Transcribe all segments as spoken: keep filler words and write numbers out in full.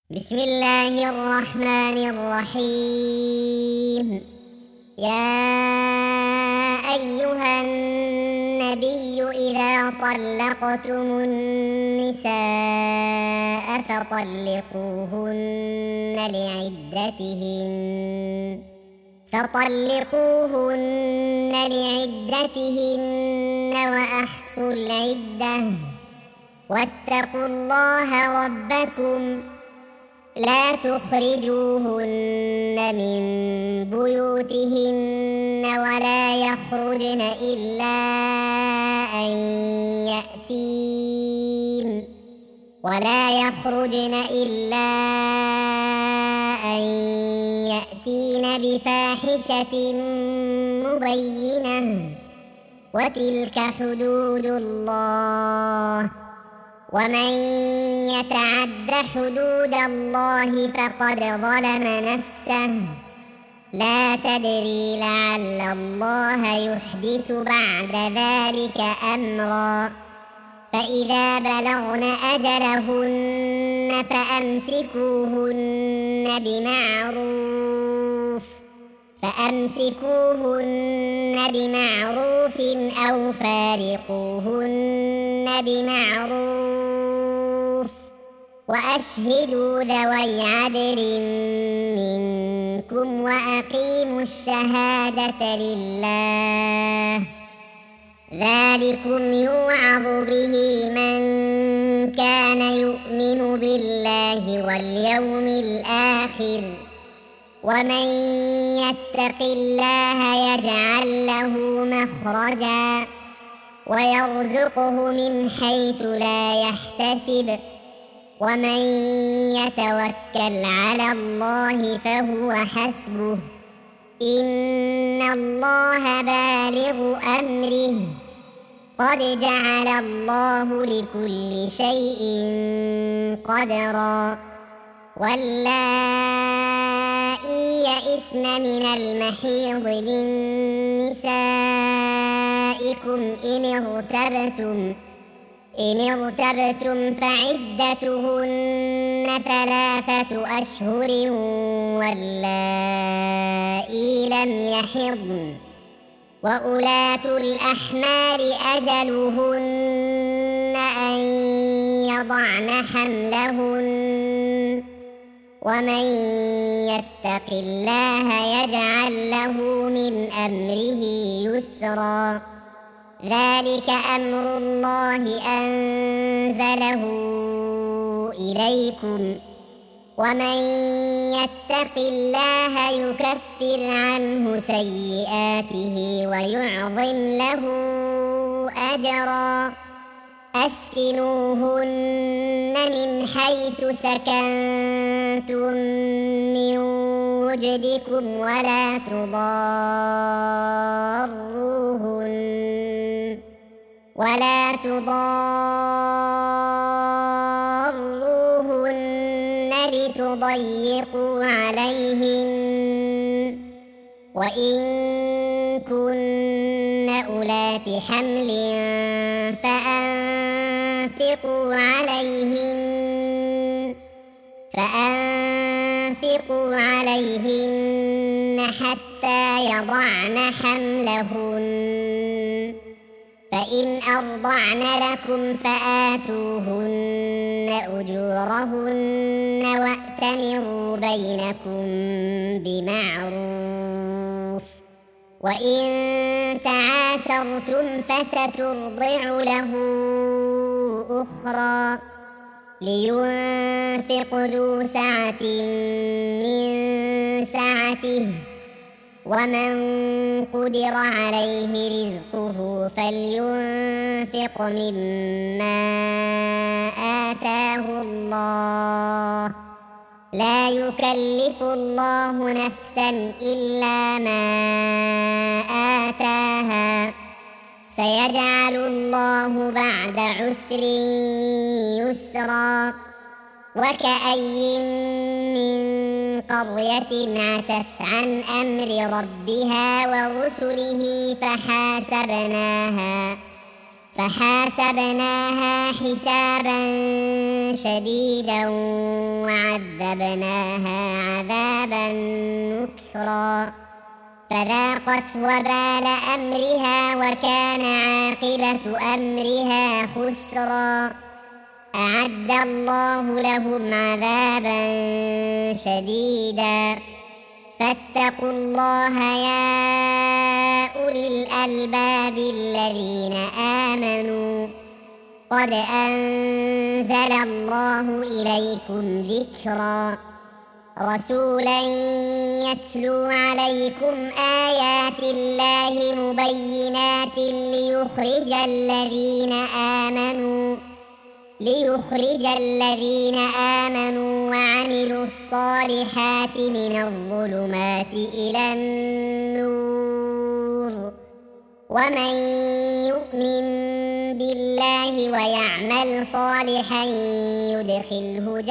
بسم الله الرحمن الرحيم. يا أيها النبي إذا طلقتم النساء فطلقوهن لعدتهن فطلقوهن لعدتهن وأحصوا العدة واتقوا الله ربكم لا تخرجوهن من بيوتهن ولا يخرجن إلا أن يأتين ولا يخرجن إلا أن يأتين بفاحشة مبينة وتلك حدود الله ومن يتعد حدود الله فقد ظلم نفسه لا تدري لعل الله يحدث بعد ذلك أمرا فإذا بلغن أجلهن فأمسكوهن بمعروف فأمسكوهن بمعروف أو فارقوهن بمعروف وأشهدوا ذوي عدل منكم وأقيموا الشهادة لله ذلكم يوعظ به من كان يؤمن بالله واليوم الآخر ومن يتق الله يجعل له مخرجا ويرزقه من حيث لا يحتسب ومن يتوكل على الله فهو حسبه إن الله بالغ أمره قد جعل الله لكل شيء قدرا واللائي يئسن من المحيض من نسائكم إن ارتبتم إن ارتبتم فعدتهن ثلاثة أشهر واللائي لم يحضن وأولاة الأحمال أجلهن أن يضعن حملهن ومن يتق الله يجعل له من أمره يسرا ذلك أمر الله أنزله إليكم ومن يتق الله يكفر عنه سيئاته ويعظم له أجرا أسكنوهن من حيث سكنتم من وجدكم ولا تضاروهن ولا تضاروهن لتضيقوا عليهن وإن كن أولات حمل فأنفقوا عليهن فأنفقوا عليهن حتى يضعن حملهن فإن أرضعن لكم فآتوهن أجورهن وأتمروا بينكم بمعروف وإن تعاسرتم فسترضع له أخرى لينفق ذو سعة من سعته ومن قدر عليه رزقه فلينفق مما آتاه الله لا يكلف الله نفسا إلا ما آتاها سيجعل الله بعد عسر يسرا وكأي من قرية عتت عن أمر ربها ورسله فحاسبناها فحاسبناها حسابا شديدا وعذبناها عذابا نكرا فذاقت وبال أمرها وكان عاقبة أمرها خسرا أعد الله لهم عذابا شديدا فاتقوا الله يا أولي الألباب الذين آمنوا قد أنزل الله إليكم ذكرا رسولا يتلو عليكم آيات الله مبينات ليخرج الذين آمنوا ليخرج الذين آمنوا وعملوا الصالحات من الظلمات إلى النور ومن يؤمن بالله ويعمل صالحا يدخله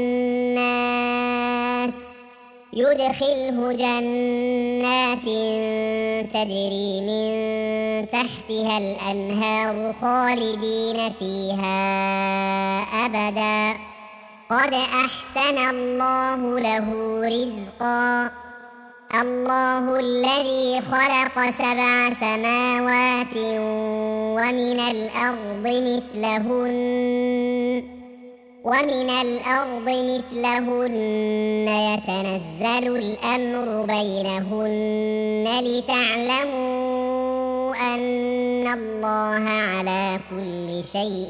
جنات يدخله جنات تجري من تحتها الأنهار خالدين فيها أبدا قد أحسن الله له رزقا الله الذي خلق سبع سماوات ومن الأرض مثلهن ومن الأرض مثلهن يتنزل الأمر بينهن لتعلموا أن الله على كل شيء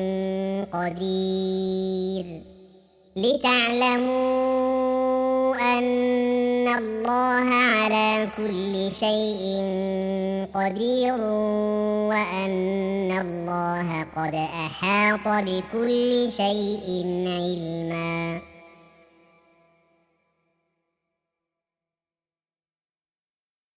قدير لتعلموا أن الله على كل شيء قدير وأن الله قد أحاط بكل شيء علما